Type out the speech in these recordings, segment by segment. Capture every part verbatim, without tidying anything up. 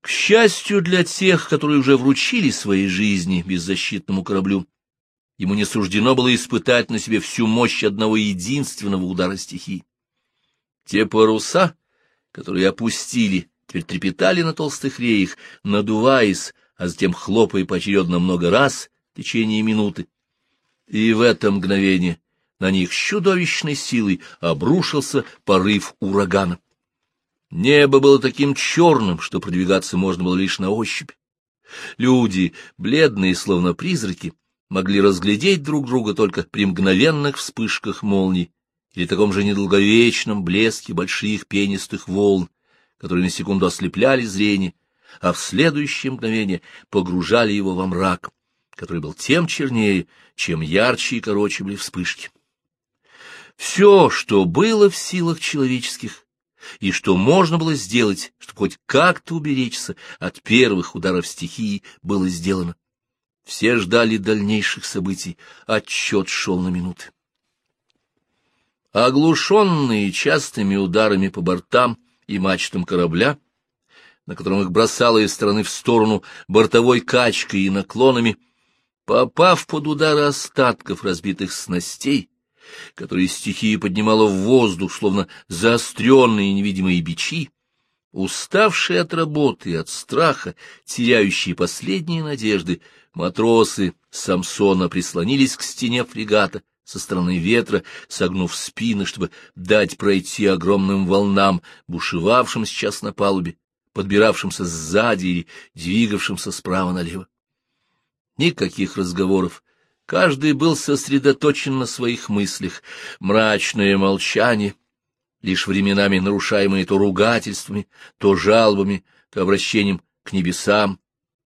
К счастью для тех, которые уже вручили свои жизни беззащитному кораблю, ему не суждено было испытать на себе всю мощь одного единственного удара стихии. Те паруса, которые опустили, теперь трепетали на толстых реях, надуваясь, а затем хлопая поочередно много раз в течение минуты. И в это мгновение на них с чудовищной силой обрушился порыв урагана. Небо было таким черным, что продвигаться можно было лишь на ощупь. Люди, бледные, словно призраки, могли разглядеть друг друга только при мгновенных вспышках молний или таком же недолговечном блеске больших пенистых волн, которые на секунду ослепляли зрение, а в следующее мгновение погружали его во мрак, который был тем чернее, чем ярче и короче были вспышки. Все, что было в силах человеческих, и что можно было сделать, чтобы хоть как-то уберечься от первых ударов стихии, было сделано. Все ждали дальнейших событий, отсчет шел на минуты. Оглушенные частыми ударами по бортам и мачтам корабля, на котором их бросало из стороны в сторону бортовой качкой и наклонами, попав под удары остатков разбитых снастей, которые стихия поднимала в воздух, словно заостренные невидимые бичи, уставшие от работы и от страха, теряющие последние надежды, матросы Самсона прислонились к стене фрегата со стороны ветра, согнув спины, чтобы дать пройти огромным волнам, бушевавшим сейчас на палубе, подбиравшимся сзади или двигавшимся справа налево. Никаких разговоров. Каждый был сосредоточен на своих мыслях. Мрачное молчание, лишь временами нарушаемое то ругательствами, то жалобами, то обращением к небесам.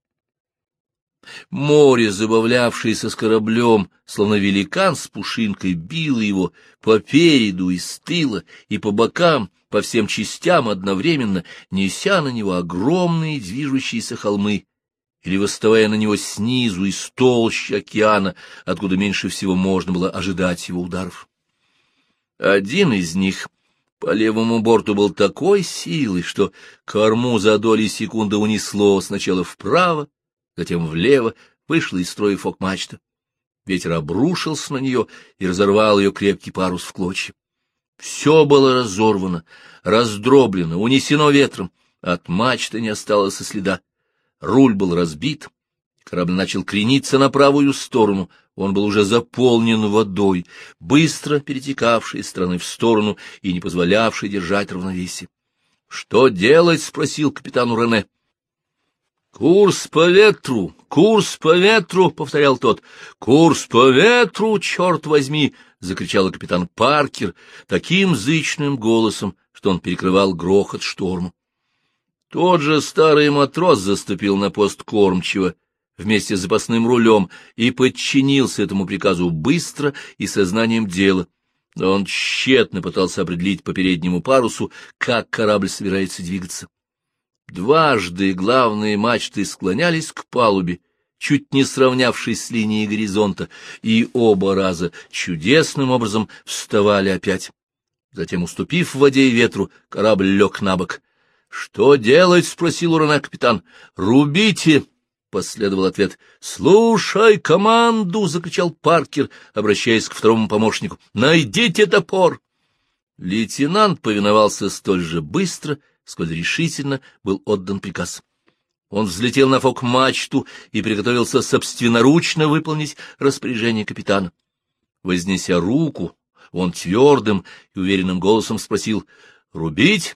Море, забавлявшееся с кораблем, словно великан с пушинкой, било его по переду и с тыла, и по бокам, по всем частям одновременно, неся на него огромные движущиеся холмы, или восставая на него снизу из толщи океана, откуда меньше всего можно было ожидать его ударов. Один из них по левому борту был такой силой, что корму за доли секунды унесло сначала вправо, затем влево, вышла из строя фок-мачта. Ветер обрушился на нее и разорвал ее крепкий парус в клочья. Все было разорвано, раздроблено, унесено ветром, от мачты не осталось и следа. Руль был разбит, корабль начал крениться на правую сторону, он был уже заполнен водой, быстро перетекавшей из стороны в сторону и не позволявшей держать равновесие. — Что делать? — спросил капитану Рене. — Курс по ветру, курс по ветру, — повторял тот. — Курс по ветру, черт возьми! — закричал капитан Паркер таким зычным голосом, что он перекрывал грохот шторма. Тот же старый матрос заступил на пост кормчего вместе с запасным рулем и подчинился этому приказу быстро и сознанием дела. Но он тщетно пытался определить по переднему парусу, как корабль собирается двигаться. Дважды главные мачты склонялись к палубе, чуть не сравнявшись с линией горизонта, и оба раза чудесным образом вставали опять. Затем, уступив в воде и ветру, корабль лег на бок. — Что делать? — спросил у Рене капитан. — Рубите! — последовал ответ. — Слушай команду! — закричал Паркер, обращаясь к второму помощнику. — Найдите топор! Лейтенант повиновался столь же быстро, сколь решительно был отдан приказ. Он взлетел на фок-мачту и приготовился собственноручно выполнить распоряжение капитана. Вознеся руку, он твердым и уверенным голосом спросил: — Рубить?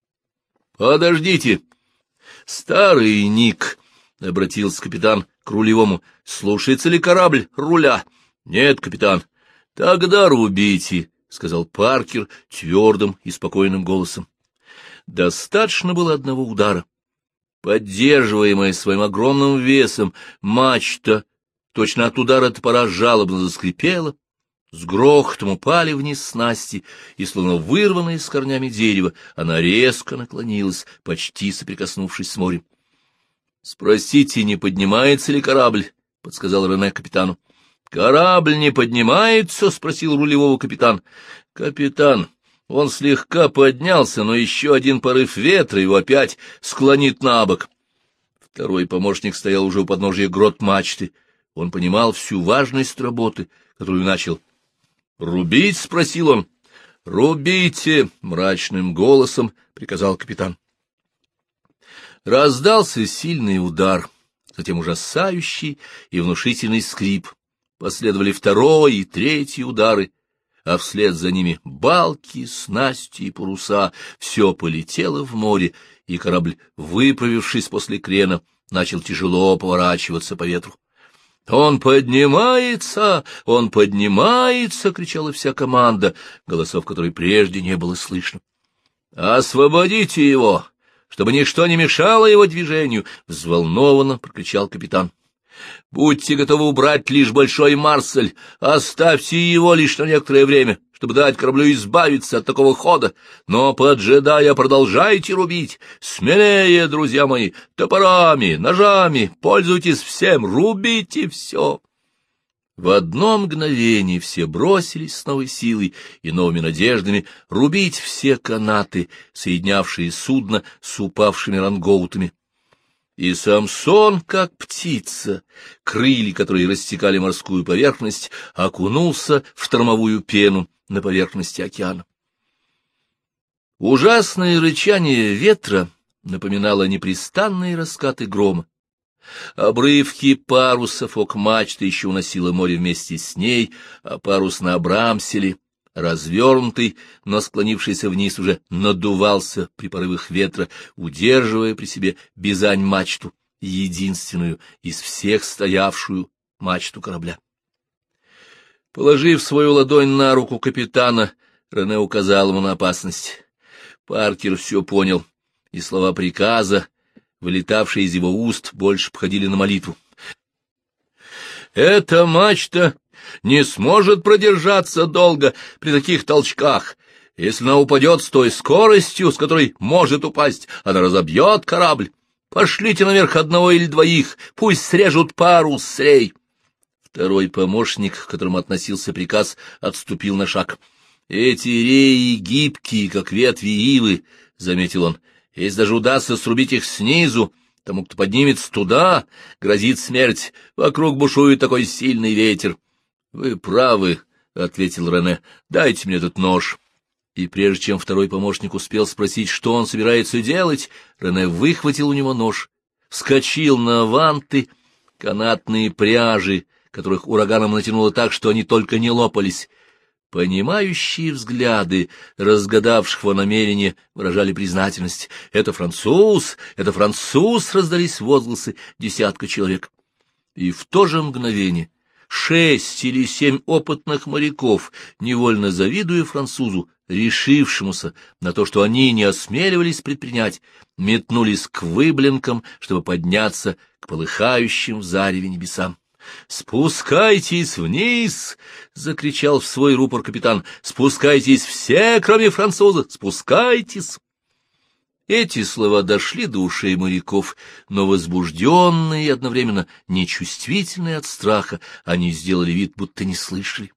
— Подождите. — Старый Ник, — обратился капитан к рулевому, — слушается ли корабль руля? — Нет, капитан. — Тогда рубите, — сказал Паркер твердым и спокойным голосом. Достаточно было одного удара. Поддерживаемая своим огромным весом, мачта точно от удара топора жалобно заскрипела, с грохотом упали вниз снасти, и, словно вырванная с корнями дерева, она резко наклонилась, почти соприкоснувшись с морем. — Спросите, не поднимается ли корабль? — подсказал Рене капитану. — Корабль не поднимается? — спросил рулевого капитан. — Капитан, он слегка поднялся, но еще один порыв ветра его опять склонит на бок. Второй помощник стоял уже у подножия грот мачты. Он понимал всю важность работы, которую начал. «Рубить?» — спросил он. «Рубите!» — мрачным голосом приказал капитан. Раздался сильный удар, затем ужасающий и внушительный скрип. Последовали второй и третий удары, а вслед за ними балки, снасти и паруса. Все полетело в море, и корабль, выправившись после крена, начал тяжело поворачиваться по ветру. «Он поднимается! Он поднимается!» — кричала вся команда, голосов которой прежде не было слышно. «Освободите его, чтобы ничто не мешало его движению!» — взволнованно прокричал капитан. «Будьте готовы убрать лишь большой Марсель, оставьте его лишь на некоторое время, чтобы дать кораблю избавиться от такого хода, но, поджидая, продолжайте рубить. Смелее, друзья мои, топорами, ножами, пользуйтесь всем, рубите все». В одно мгновение все бросились с новой силой и новыми надеждами рубить все канаты, соединявшие судно с упавшими рангоутами. И Самсон, как птица, крылья которой растекали морскую поверхность, окунулся в штормовую пену на поверхности океана. Ужасное рычание ветра напоминало непрестанные раскаты грома. Обрывки парусов ок мачты еще уносило море вместе с ней, а парус на Абрамселе, развернутый, но склонившийся вниз, уже надувался при порывах ветра, удерживая при себе бизань-мачту, единственную из всех стоявшую мачту корабля. Положив свою ладонь на руку капитана, Рене указал ему на опасность. Паркер все понял, и слова приказа, вылетавшие из его уст, больше походили на молитву. «Эта мачта не сможет продержаться долго при таких толчках. Если она упадет с той скоростью, с которой может упасть, она разобьет корабль. Пошлите наверх одного или двоих, пусть срежут парус с рей». Второй помощник, к которому относился приказ, отступил на шаг. «Эти реи гибкие, как ветви ивы», — заметил он. «Если даже удастся срубить их снизу, тому, кто поднимется туда, грозит смерть. Вокруг бушует такой сильный ветер». «Вы правы», — ответил Рене. «Дайте мне этот нож». И прежде чем второй помощник успел спросить, что он собирается делать, Рене выхватил у него нож, вскочил на ванты, канатные пряжи, которых ураганом натянуло так, что они только не лопались. Понимающие взгляды разгадавших его намерение выражали признательность. «Это француз! Это француз!» — раздались возгласы десятка человек. И в то же мгновение шесть или семь опытных моряков, невольно завидуя французу, решившемуся на то, что они не осмеливались предпринять, метнулись к выблинкам, чтобы подняться к полыхающим в зареве небесам. «Спускайтесь вниз!» — закричал в свой рупор капитан. «Спускайтесь все, кроме француза! Спускайтесь!» Эти слова дошли до ушей моряков, но возбужденные и одновременно нечувствительные от страха, они сделали вид, будто не слышали.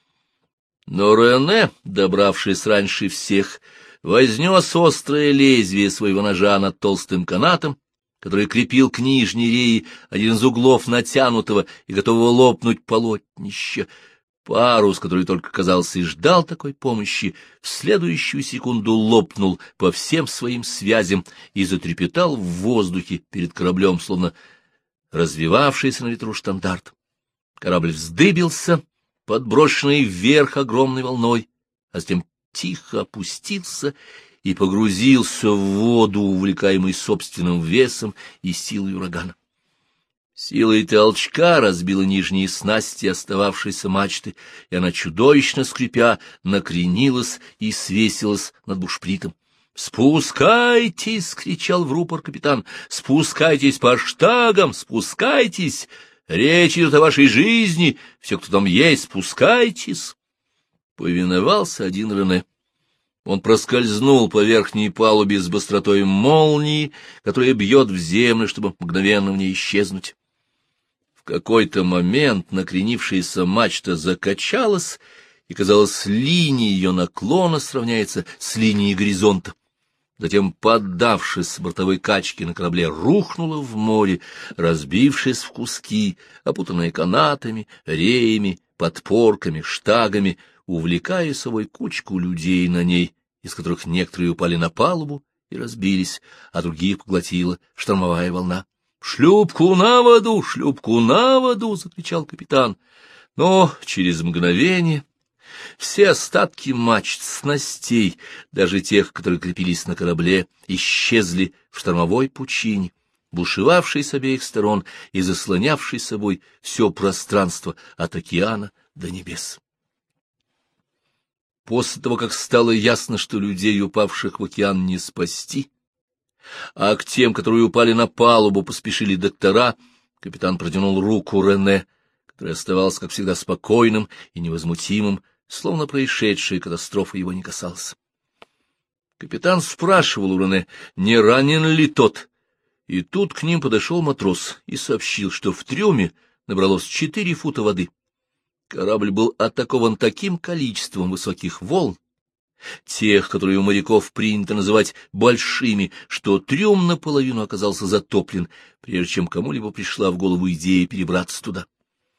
Но Рене, добравшись раньше всех, вознес острое лезвие своего ножа над толстым канатом, который крепил к нижней реи один из углов натянутого и готового лопнуть полотнища. Парус, который только, казалось, и ждал такой помощи, в следующую секунду лопнул по всем своим связям и затрепетал в воздухе перед кораблем, словно развивавшийся на ветру штандарт. Корабль вздыбился, подброшенный вверх огромной волной, а затем тихо опустился и погрузился в воду, увлекаемый собственным весом и силой урагана. Силой толчка разбила нижние снасти остававшейся мачты, и она, чудовищно скрипя, накренилась и свесилась над бушпритом. «Спускайтесь!» — кричал в рупор капитан. «Спускайтесь по штагам! Спускайтесь! Речь идет о вашей жизни! Все, кто там есть, спускайтесь!» Повиновался один Рене. Он проскользнул по верхней палубе с быстротой молнии, которая бьет в землю, чтобы мгновенно в ней исчезнуть. В какой-то момент накренившаяся мачта закачалась, и, казалось, линия ее наклона сравняется с линией горизонта. затем, поддавшись с бортовой качки на корабле, рухнула в море, разбившись в куски, опутанные канатами, реями, подпорками, штагами, увлекая с собой кучку людей на ней, из которых некоторые упали на палубу и разбились, а других поглотила штормовая волна. «Шлюпку на воду! Шлюпку на воду!» — закричал капитан. Но через мгновение все остатки мачт, снастей, даже тех, которые крепились на корабле, исчезли в штормовой пучине, бушевавшей с обеих сторон и заслонявшей собой все пространство от океана до небес. После того, как стало ясно, что людей, упавших в океан, не спасти, а к тем, которые упали на палубу, поспешили доктора, капитан протянул руку Рене, который оставался, как всегда, спокойным и невозмутимым, словно происшедшая катастрофа его не касалась. Капитан спрашивал у Рене, не ранен ли тот, и тут к ним подошел матрос и сообщил, что в трюме набралось четыре фута воды. Корабль был атакован таким количеством высоких волн, тех, которые у моряков принято называть большими, что трюм наполовину оказался затоплен, прежде чем кому-либо пришла в голову идея перебраться туда.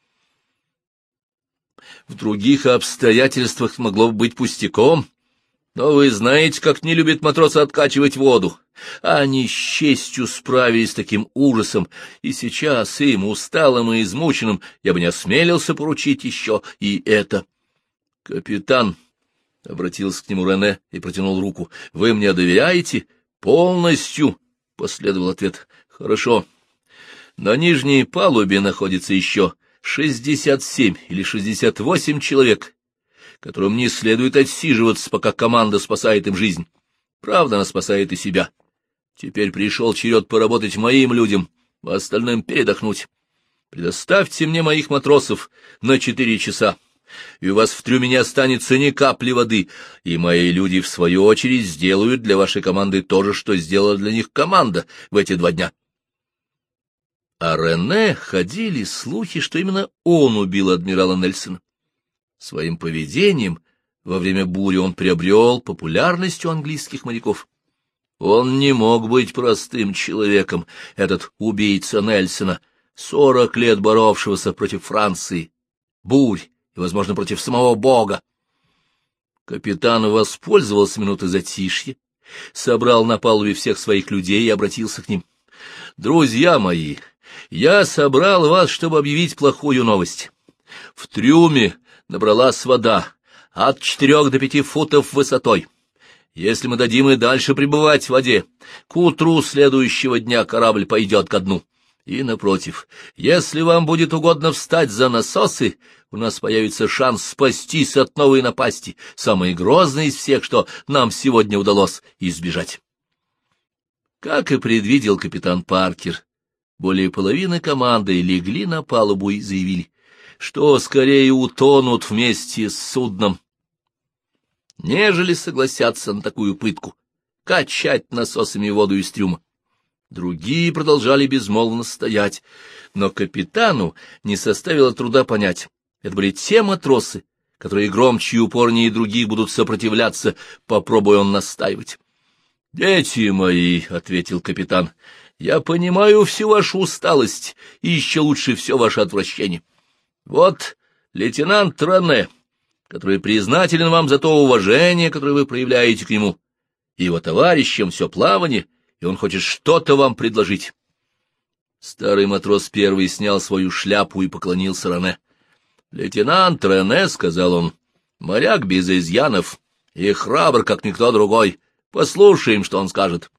В других обстоятельствах могло бы быть пустяком, но вы знаете, как не любят матросы откачивать воду. Они с честью справились с таким ужасом, и сейчас им, усталым и измученным, я бы не осмелился поручить еще и это. — Капитан, — обратился к нему Рене и протянул руку, — вы мне доверяете? — Полностью, — последовал ответ. — Хорошо. На нижней палубе находится еще шестьдесят семь или шестьдесят восемь человек, которым не следует отсиживаться, пока команда спасает им жизнь. Правда, она спасает и себя. Теперь пришел черед поработать моим людям, а остальным передохнуть. Предоставьте мне моих матросов на четыре часа, и у вас в трюме не останется ни капли воды, и мои люди, в свою очередь, сделают для вашей команды то же, что сделала для них команда в эти два дня. О Рене ходили слухи, что именно он убил адмирала Нельсона. Своим поведением во время бури он приобрел популярность у английских моряков. Он не мог быть простым человеком, этот убийца Нельсона, сорок лет боровшегося против Франции, бурь и, возможно, против самого Бога. Капитан воспользовался минутой затишья, собрал на палубе всех своих людей и обратился к ним. «Друзья мои, я собрал вас, чтобы объявить плохую новость. В трюме набралась вода от четырех до пяти футов высотой. Если мы дадим и дальше пребывать в воде, к утру следующего дня корабль пойдет ко дну. И, напротив, если вам будет угодно встать за насосы, у нас появится шанс спастись от новой напасти, самой грозной из всех, что нам сегодня удалось избежать». Как и предвидел капитан Паркер, более половины команды легли на палубу и заявили, что скорее утонут вместе с судном, нежели согласятся на такую пытку — качать насосами воду из трюма. Другие продолжали безмолвно стоять, но капитану не составило труда понять. Это были те матросы, которые громче и упорнее других будут сопротивляться, попробуя он настаивать. — Дети мои, — ответил капитан, — я понимаю всю вашу усталость и еще лучше все ваше отвращение. Вот лейтенант Рене, который признателен вам за то уважение, которое вы проявляете к нему, и его товарищам все плавание, и он хочет что-то вам предложить. Старый матрос первый снял свою шляпу и поклонился Рене. — Лейтенант Рене, — сказал он, — моряк без изъянов и храбр, как никто другой. Послушаем, что он скажет.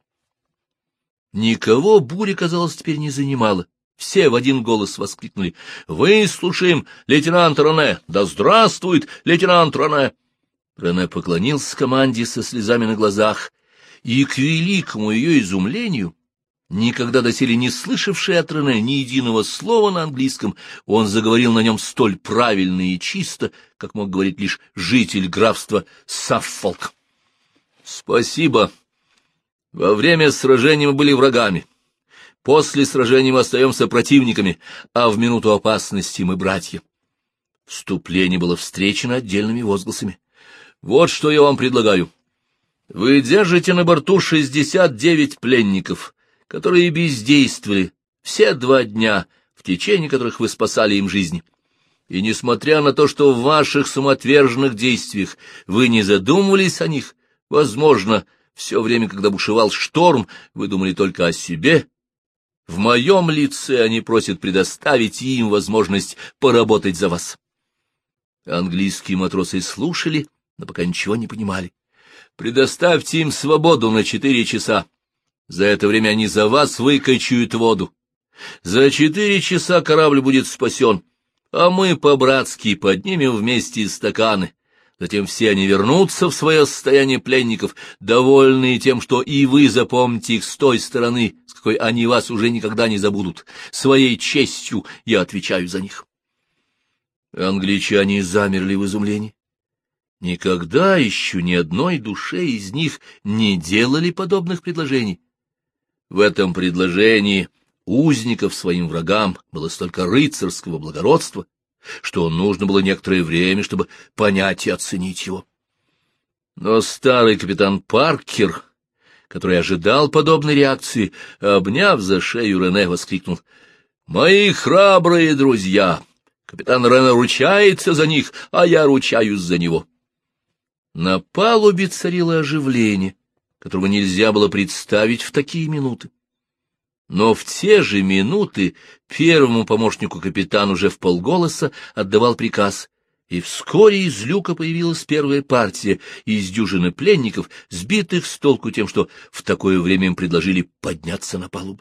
Никого буря, казалось, теперь не занимала. Все в один голос воскликнули: «Выслушаем лейтенанта Рене! Да здравствует лейтенант Рене!» Рене поклонился команде со слезами на глазах, и, к великому ее изумлению, никогда доселе не слышавший от Рене ни единого слова на английском, он заговорил на нем столь правильно и чисто, как мог говорить лишь житель графства Саффолк. «Спасибо. Во время сражения мы были врагами. После сражения мы остаемся противниками, а в минуту опасности мы братья». Вступление было встречено отдельными возгласами. «Вот что я вам предлагаю. Вы держите на борту шестьдесят девять пленников, которые бездействовали все два дня, в течение которых вы спасали им жизни. И несмотря на то, что в ваших самоотверженных действиях вы не задумывались о них, возможно, все время, когда бушевал шторм, вы думали только о себе, в моем лице они просят предоставить им возможность поработать за вас. Английские матросы слушали, но пока ничего не понимали. Предоставьте им свободу на четыре часа. За это время они за вас выкачают воду. За четыре часа корабль будет спасен, а мы по-братски поднимем вместе стаканы. Затем все они вернутся в свое состояние пленников, довольные тем, что и вы запомните их с той стороны, с какой они вас уже никогда не забудут. Своей честью я отвечаю за них. Англичане замерли в изумлении. Никогда еще ни одной душе из них не делали подобных предложений. В этом предложении узников своим врагам было столько рыцарского благородства, что нужно было некоторое время, чтобы понять и оценить его. Но старый капитан Паркер, который ожидал подобной реакции, обняв за шею Рене, воскликнул: «Мои храбрые друзья! Капитан Рене ручается за них, а я ручаюсь за него». На палубе царило оживление, которого нельзя было представить в такие минуты. Но в те же минуты первому помощнику капитана уже вполголоса отдавал приказ, и вскоре из люка появилась первая партия из дюжины пленников, сбитых с толку тем, что в такое время им предложили подняться на палубу.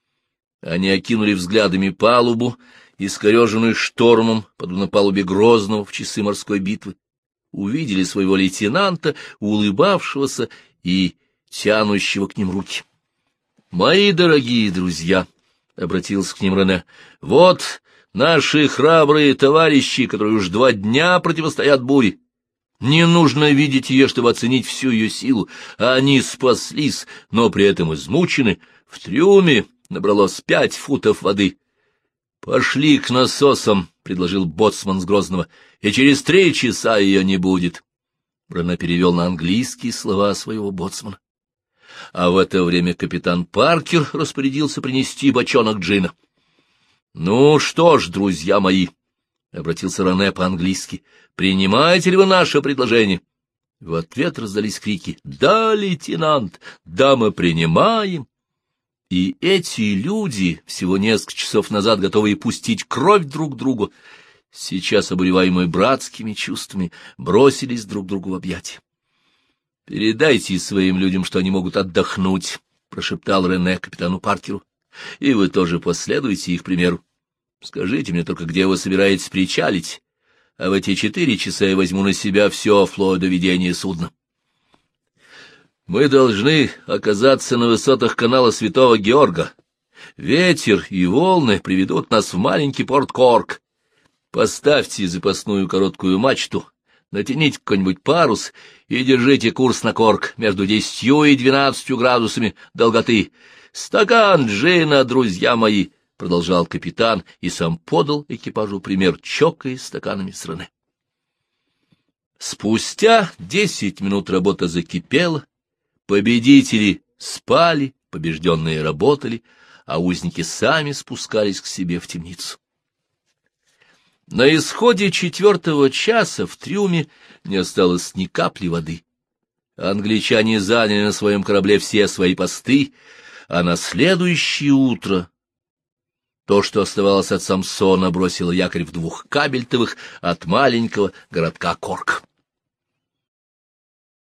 Они окинули взглядами палубу, искореженную штормом, подобно палубе Грозного в часы морской битвы, увидели своего лейтенанта, улыбавшегося и тянущего к ним руки. «Мои дорогие друзья», — обратился к ним Рене, — «вот наши храбрые товарищи, которые уж два дня противостоят буре. Не нужно видеть ее, чтобы оценить всю ее силу. Они спаслись, но при этом измучены. В трюме набралось пять футов воды». «Пошли к насосам», — предложил боцман с Грозного, — «и через три часа ее не будет». Рене перевел на английский слова своего боцмана. А в это время капитан Паркер распорядился принести бочонок джина. «Ну что ж, друзья мои», — обратился Рене по-английски, — «принимаете ли вы наше предложение?» В ответ раздались крики: «Да, лейтенант! Да, мы принимаем!» И эти люди, всего несколько часов назад готовые пустить кровь друг другу, сейчас, обуреваемые братскими чувствами, бросились друг другу в объятия. «Передайте своим людям, что они могут отдохнуть», — прошептал Рене капитану Паркеру, — «и вы тоже последуйте их примеру. Скажите мне только, где вы собираетесь причалить, а в эти четыре часа я возьму на себя все вплоть до ведения судна». «Мы должны оказаться на высотах канала Святого Георга. Ветер и волны приведут нас в маленький порт Корк. Поставьте запасную короткую мачту, натяните какой-нибудь парус и держите курс на Корк между десятью и двенадцатью градусами долготы. Стакан джина, друзья мои!» — продолжал капитан и сам подал экипажу пример, чокаясь стаканами с Рене. Спустя десять минут работа закипела, победители спали, побежденные работали, а узники сами спускались к себе в темницу. На исходе четвертого часа в трюме не осталось ни капли воды. Англичане заняли на своем корабле все свои посты, а на следующее утро то, что оставалось от Самсона, бросило якорь в двух кабельтовых от маленького городка Корк.